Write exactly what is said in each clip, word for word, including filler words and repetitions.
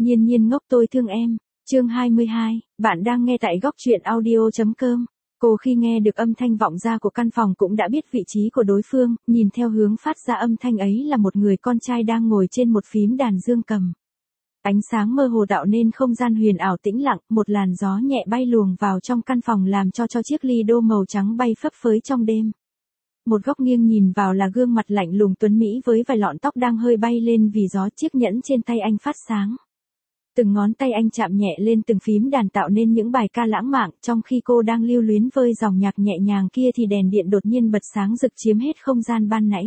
Nhiên nhiên ngốc tôi thương em. Chương hai mươi hai, bạn đang nghe tại góc truyện audio chấm com. Cô khi nghe được âm thanh vọng ra của căn phòng cũng đã biết vị trí của đối phương, nhìn theo hướng phát ra âm thanh ấy là một người con trai đang ngồi trên một phím đàn dương cầm. Ánh sáng mơ hồ tạo nên không gian huyền ảo tĩnh lặng, một làn gió nhẹ bay luồng vào trong căn phòng làm cho cho chiếc ly đô màu trắng bay phấp phới trong đêm. Một góc nghiêng nhìn vào là gương mặt lạnh lùng tuấn mỹ với vài lọn tóc đang hơi bay lên vì gió, chiếc nhẫn trên tay anh phát sáng. Từng ngón tay anh chạm nhẹ lên từng phím đàn tạo nên những bài ca lãng mạn, trong khi cô đang lưu luyến với dòng nhạc nhẹ nhàng kia thì đèn điện đột nhiên bật sáng rực chiếm hết không gian ban nãy.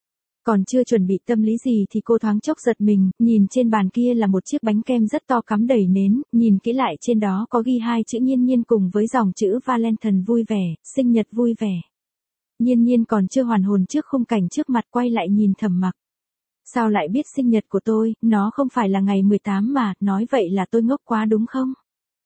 Còn chưa chuẩn bị tâm lý gì thì cô thoáng chốc giật mình, nhìn trên bàn kia là một chiếc bánh kem rất to cắm đầy nến, nhìn kỹ lại trên đó có ghi hai chữ Nhiên Nhiên cùng với dòng chữ Valentine vui vẻ, sinh nhật vui vẻ. Nhiên Nhiên còn chưa hoàn hồn trước khung cảnh trước mặt, quay lại nhìn Thẩm Mặc. Sao lại biết sinh nhật của tôi, nó không phải là ngày mười tám mà, nói vậy là tôi ngốc quá đúng không?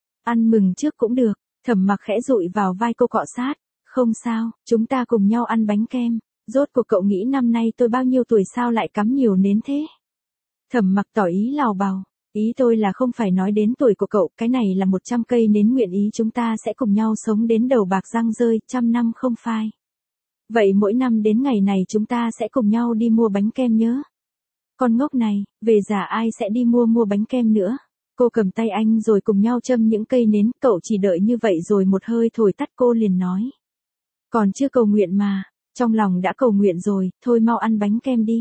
Ăn mừng trước cũng được, Thẩm Mặc khẽ dụi vào vai cô cọ sát. Không sao, chúng ta cùng nhau ăn bánh kem. Rốt cuộc cậu nghĩ năm nay tôi bao nhiêu tuổi sao lại cắm nhiều nến thế? Thẩm Mặc tỏ ý lào bào. Ý tôi là không phải nói đến tuổi của cậu, cái này là một trăm cây nến nguyện ý chúng ta sẽ cùng nhau sống đến đầu bạc răng rơi, trăm năm không phai. Vậy mỗi năm đến ngày này chúng ta sẽ cùng nhau đi mua bánh kem nhớ. Con ngốc này, về già ai sẽ đi mua mua bánh kem nữa. Cô cầm tay anh rồi cùng nhau châm những cây nến, cậu chỉ đợi như vậy rồi một hơi thổi tắt cô liền nói. Còn chưa cầu nguyện mà, trong lòng đã cầu nguyện rồi, thôi mau ăn bánh kem đi.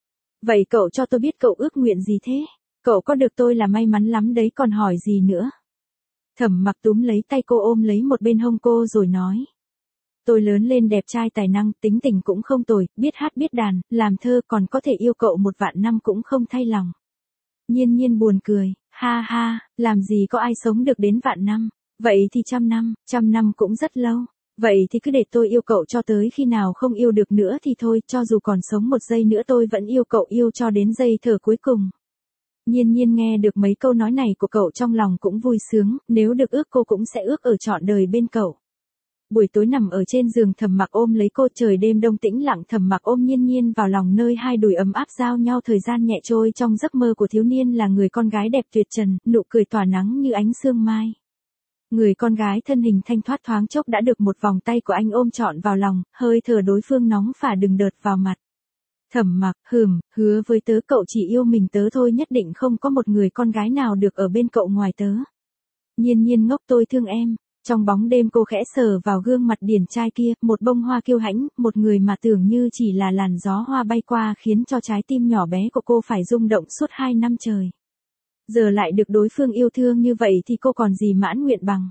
Vậy cậu cho tôi biết cậu ước nguyện gì thế? Cậu có được tôi là may mắn lắm đấy còn hỏi gì nữa. Thẩm Mặc túm lấy tay cô ôm lấy một bên hông cô rồi nói. Tôi lớn lên đẹp trai tài năng, tính tình cũng không tồi, biết hát biết đàn, làm thơ còn có thể yêu cậu một vạn năm cũng không thay lòng. Nhiên Nhiên buồn cười, ha ha, làm gì có ai sống được đến vạn năm, vậy thì trăm năm, trăm năm cũng rất lâu. Vậy thì cứ để tôi yêu cậu cho tới khi nào không yêu được nữa thì thôi, cho dù còn sống một giây nữa tôi vẫn yêu cậu yêu cho đến giây thở cuối cùng. Nhiên Nhiên nghe được mấy câu nói này của cậu trong lòng cũng vui sướng, nếu được ước cô cũng sẽ ước ở trọn đời bên cậu. Buổi tối nằm ở trên giường Thẩm Mặc ôm lấy cô, trời đêm đông tĩnh lặng, Thẩm Mặc ôm Nhiên Nhiên vào lòng nơi hai đùi ấm áp giao nhau, thời gian nhẹ trôi trong giấc mơ của thiếu niên là người con gái đẹp tuyệt trần, nụ cười tỏa nắng như ánh sương mai. Người con gái thân hình thanh thoát thoáng chốc đã được một vòng tay của anh ôm trọn vào lòng, hơi thở đối phương nóng phả đừng đợt vào mặt. Thẩm Mặc, hừm, hứa với tớ cậu chỉ yêu mình tớ thôi, nhất định không có một người con gái nào được ở bên cậu ngoài tớ. Nhiên Nhiên ngốc tôi thương em. Trong bóng đêm cô khẽ sờ vào gương mặt điển trai kia, một bông hoa kiêu hãnh, một người mà tưởng như chỉ là làn gió hoa bay qua khiến cho trái tim nhỏ bé của cô phải rung động suốt hai năm trời. Giờ lại được đối phương yêu thương như vậy thì cô còn gì mãn nguyện bằng.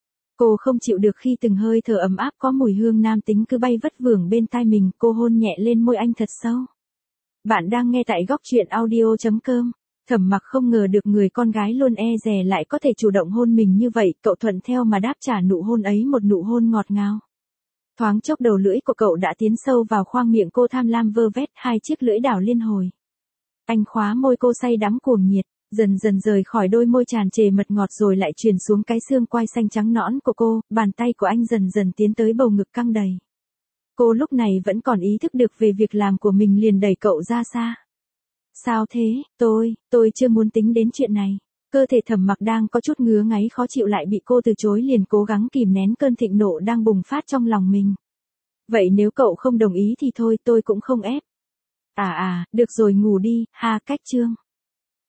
Cô không chịu được khi từng hơi thở ấm áp có mùi hương nam tính cứ bay vất vưởng bên tai mình, cô hôn nhẹ lên môi anh thật sâu. Bạn đang nghe tại góc truyện audio chấm com. Thẩm Mặc không ngờ được người con gái luôn e dè lại có thể chủ động hôn mình như vậy, cậu thuận theo mà đáp trả nụ hôn ấy một nụ hôn ngọt ngào. Thoáng chốc đầu lưỡi của cậu đã tiến sâu vào khoang miệng cô, tham lam vơ vét, hai chiếc lưỡi đảo liên hồi. Anh khóa môi cô say đắm cuồng nhiệt, dần dần rời khỏi đôi môi tràn trề mật ngọt rồi lại truyền xuống cái xương quai xanh trắng nõn của cô, bàn tay của anh dần dần tiến tới bầu ngực căng đầy. Cô lúc này vẫn còn ý thức được về việc làm của mình liền đẩy cậu ra xa. Sao thế, tôi, tôi chưa muốn tính đến chuyện này. Cơ thể Thẩm Mặc đang có chút ngứa ngáy khó chịu lại bị cô từ chối liền cố gắng kìm nén cơn thịnh nộ đang bùng phát trong lòng mình. Vậy nếu cậu không đồng ý thì thôi, tôi cũng không ép. À à, được rồi ngủ đi, ha cách chương.